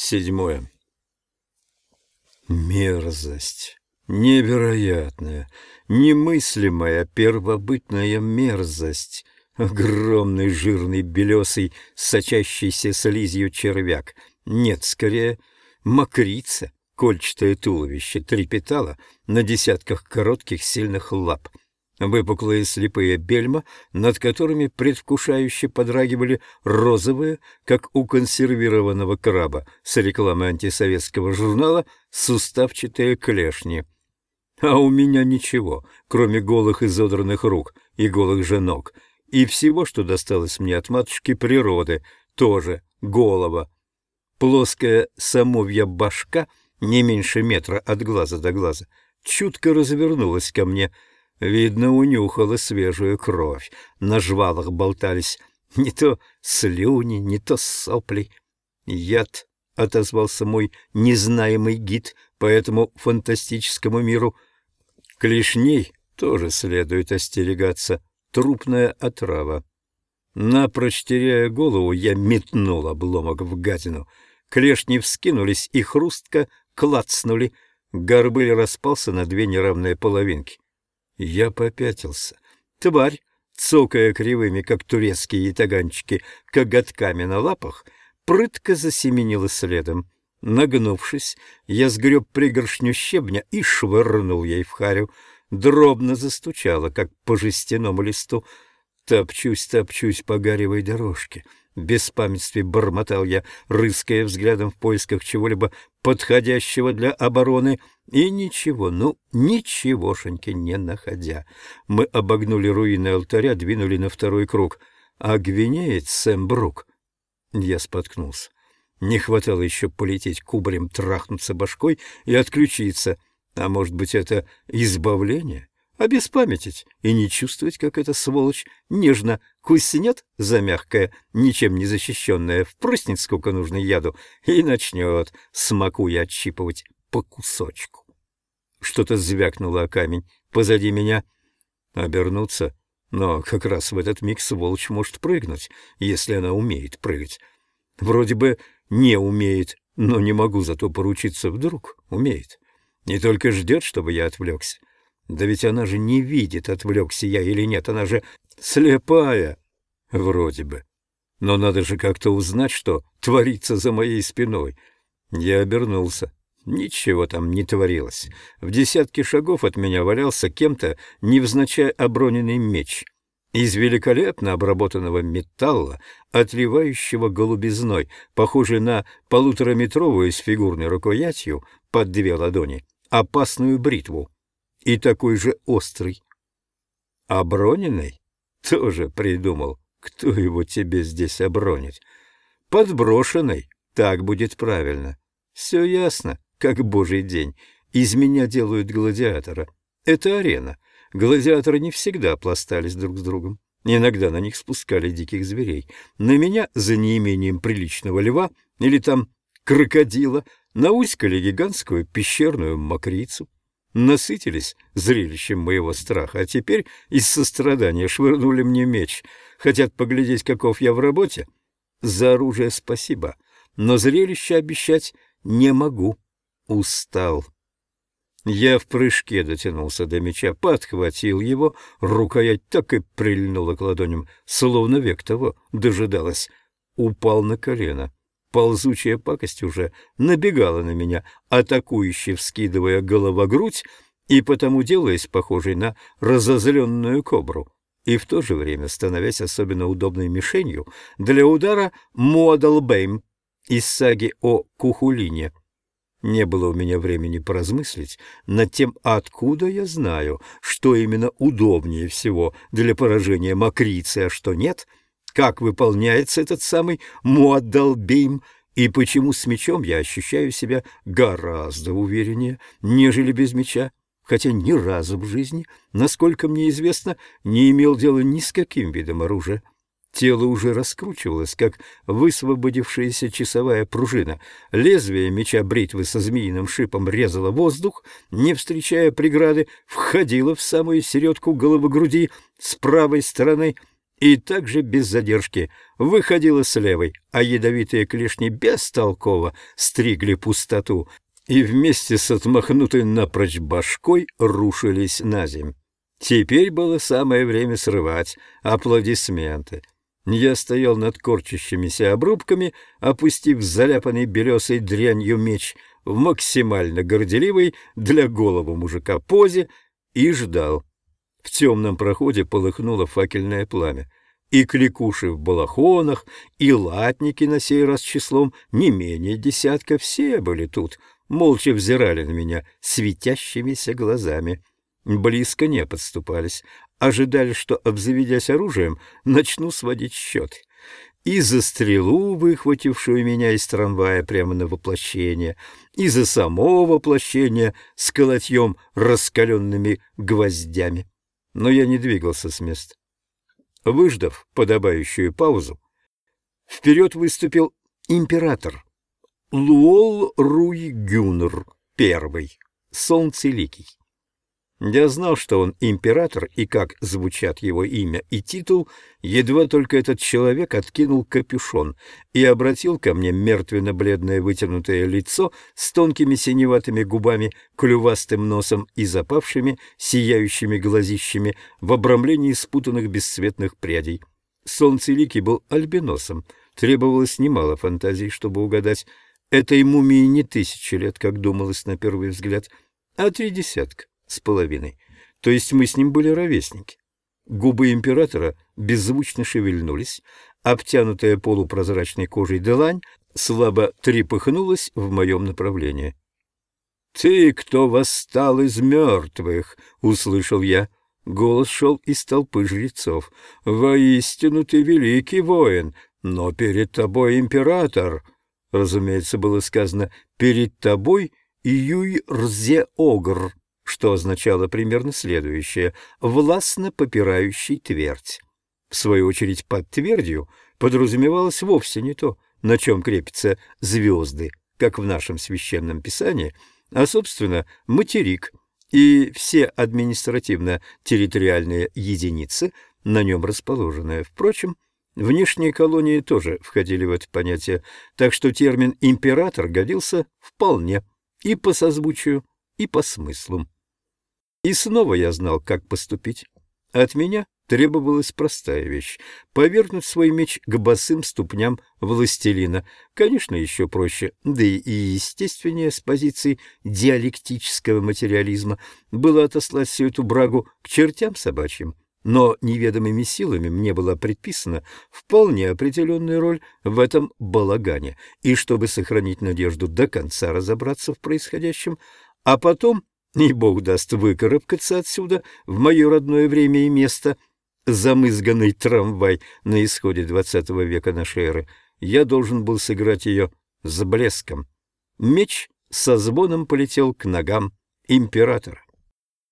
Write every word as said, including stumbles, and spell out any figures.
Седьмое. Мерзость. Невероятная, немыслимая первобытная мерзость. Огромный жирный белесый, сочащийся слизью червяк. Нет, скорее, мокрица. Кольчатое туловище трепетало на десятках коротких сильных лап. Выпуклые слепые бельма, над которыми предвкушающе подрагивали розовые, как у консервированного краба с рекламы антисоветского журнала, суставчатые клешни. А у меня ничего, кроме голых изодранных рук и голых же ног, и всего, что досталось мне от матушки природы, тоже голова. Плоская самовья башка, не меньше метра от глаза до глаза, чутко развернулась ко мне. Видно, унюхала свежую кровь. На жвалах болтались не то слюни, не то сопли. «Яд», — отозвался мой незнаемый гид по этому фантастическому миру. Клешней тоже следует остерегаться. Трупная отрава. Напрочь теряя голову, я метнул обломок в гадину. Клешни вскинулись и хрустко клацнули. Горбыль распался на две неравные половинки. Я попятился. Тварь, цокая кривыми, как турецкие ятаганчики, коготками на лапах, прытко засеменила следом. Нагнувшись, я сгреб пригоршню щебня и швырнул ей в харю. Дробно застучала, как по жестяному листу. Топчусь, топчусь по гаревой дорожке. В беспамятстве бормотал я, рыская взглядом в поисках чего-либо подходящего для обороны, и ничего, ну, ничегошеньки не находя. Мы обогнули руины алтаря, двинули на второй круг. А гвинеец Сэм Брук... Я споткнулся. Не хватало еще полететь кубарем, трахнуться башкой и отключиться. А может быть, это избавление? Обеспамятить и не чувствовать, как эта сволочь нежно куснет за мягкое, ничем не защищенное, впрыснет сколько нужно яду и начнет, смакуя, отщипывать по кусочку. Что-то звякнуло о камень позади меня. Обернуться? Но как раз в этот миг сволочь может прыгнуть, если она умеет прыгать. Вроде бы не умеет, но не могу зато поручиться, вдруг умеет. Не только ждет, чтобы я отвлекся. Да ведь она же не видит, отвлекся я или нет, она же слепая, вроде бы. Но надо же как-то узнать, что творится за моей спиной. Я обернулся. Ничего там не творилось. В десятке шагов от меня валялся кем-то невзначай оброненный меч. Из великолепно обработанного металла, отливающего голубизной, похожий на полутораметровую с фигурной рукоятью под две ладони, опасную бритву. И такой же острый. Оброненный? Тоже придумал. Кто его тебе здесь обронит? Подброшенный. Так будет правильно. Все ясно, как божий день. Из меня делают гладиатора. Это арена. Гладиаторы не всегда пластались друг с другом. Иногда на них спускали диких зверей. На меня, за неимением приличного льва или там крокодила, науськали гигантскую пещерную мокрицу. Насытились зрелищем моего страха, а теперь из сострадания швырнули мне меч. Хотят поглядеть, каков я в работе? За оружие спасибо, но зрелище обещать не могу. Устал. Я в прыжке дотянулся до меча, подхватил его, рукоять так и прильнула к ладоням, словно век того дожидалась. Упал на колено. Ползучая пакость уже набегала на меня, атакующе вскидывая голова-грудь и потому делаясь похожей на разозленную кобру, и в то же время становясь особенно удобной мишенью для удара Муадалбейм из саги о Кухулине. Не было у меня времени поразмыслить над тем, откуда я знаю, что именно удобнее всего для поражения мокрицы, а что нет, как выполняется этот самый Муадалбейм, и почему с мечом я ощущаю себя гораздо увереннее, нежели без меча, хотя ни разу в жизни, насколько мне известно, не имел дела ни с каким видом оружия. Тело уже раскручивалось, как высвободившаяся часовая пружина. Лезвие меча-бритвы со змеиным шипом резало воздух, не встречая преграды, входило в самую середку головы-груди с правой стороны. и также без задержки выходила с левой, а ядовитые клешни бестолково стригли пустоту и вместе с отмахнутой напрочь башкой рушились на земь. Теперь было самое время срывать аплодисменты. Я стоял над корчащимися обрубками, опустив заляпанный белесой дрянью меч в максимально горделивой для голого мужика позе, и ждал. В темном проходе полыхнуло факельное пламя, и кликуши в балахонах, и латники на сей раз числом не менее десятка, все были тут, молча взирали на меня светящимися глазами. Близко не подступались, ожидали, что, обзаведясь оружием, начну сводить счеты. И за стрелу, выхватившую меня из трамвая прямо на воплощение, и за само воплощение с колотьем раскаленными гвоздями. Но я не двигался с места. Выждав подобающую паузу, вперед выступил император Луол Руй-Гюнр Первый, Солнцеликий. Я знал, что он император, и как звучат его имя и титул, едва только этот человек откинул капюшон и обратил ко мне мертвенно-бледное вытянутое лицо с тонкими синеватыми губами, клювастым носом и запавшими, сияющими глазищами в обрамлении спутанных бесцветных прядей. Солнцеликий был альбиносом, требовалось немало фантазий, чтобы угадать. Этой мумии не тысячи лет, как думалось на первый взгляд, а три десятка с половиной, то есть мы с ним были ровесники. Губы императора беззвучно шевельнулись, обтянутая полупрозрачной кожей длань слабо трепыхнулась в моем направлении. «Ты, кто восстал из мертвых!» — услышал я. Голос шел из толпы жрецов. «Воистину ты великий воин, но перед тобой император!» Разумеется, было сказано «перед тобой Юй-Рзе-Огр», что означало примерно следующее: «властно попирающий твердь». В свою очередь, под твердью подразумевалось вовсе не то, на чем крепятся звезды, как в нашем священном писании, а, собственно, материк и все административно-территориальные единицы, на нем расположенные. Впрочем, внешние колонии тоже входили в это понятие, так что термин «император» годился вполне и по созвучию, и по смыслу. И снова я знал, как поступить. От меня требовалась простая вещь — повернуть свой меч к босым ступням властелина. Конечно, еще проще, да и естественнее с позиции диалектического материализма было отослать всю эту брагу к чертям собачьим. Но неведомыми силами мне была предписана вполне определенная роль в этом балагане, и чтобы сохранить надежду до конца разобраться в происходящем, а потом, и Бог даст, выкарабкаться отсюда в мое родное время и место, замызганный трамвай на исходе двадцатого века нашей эры, я должен был сыграть ее с блеском. Меч со звоном полетел к ногам императора.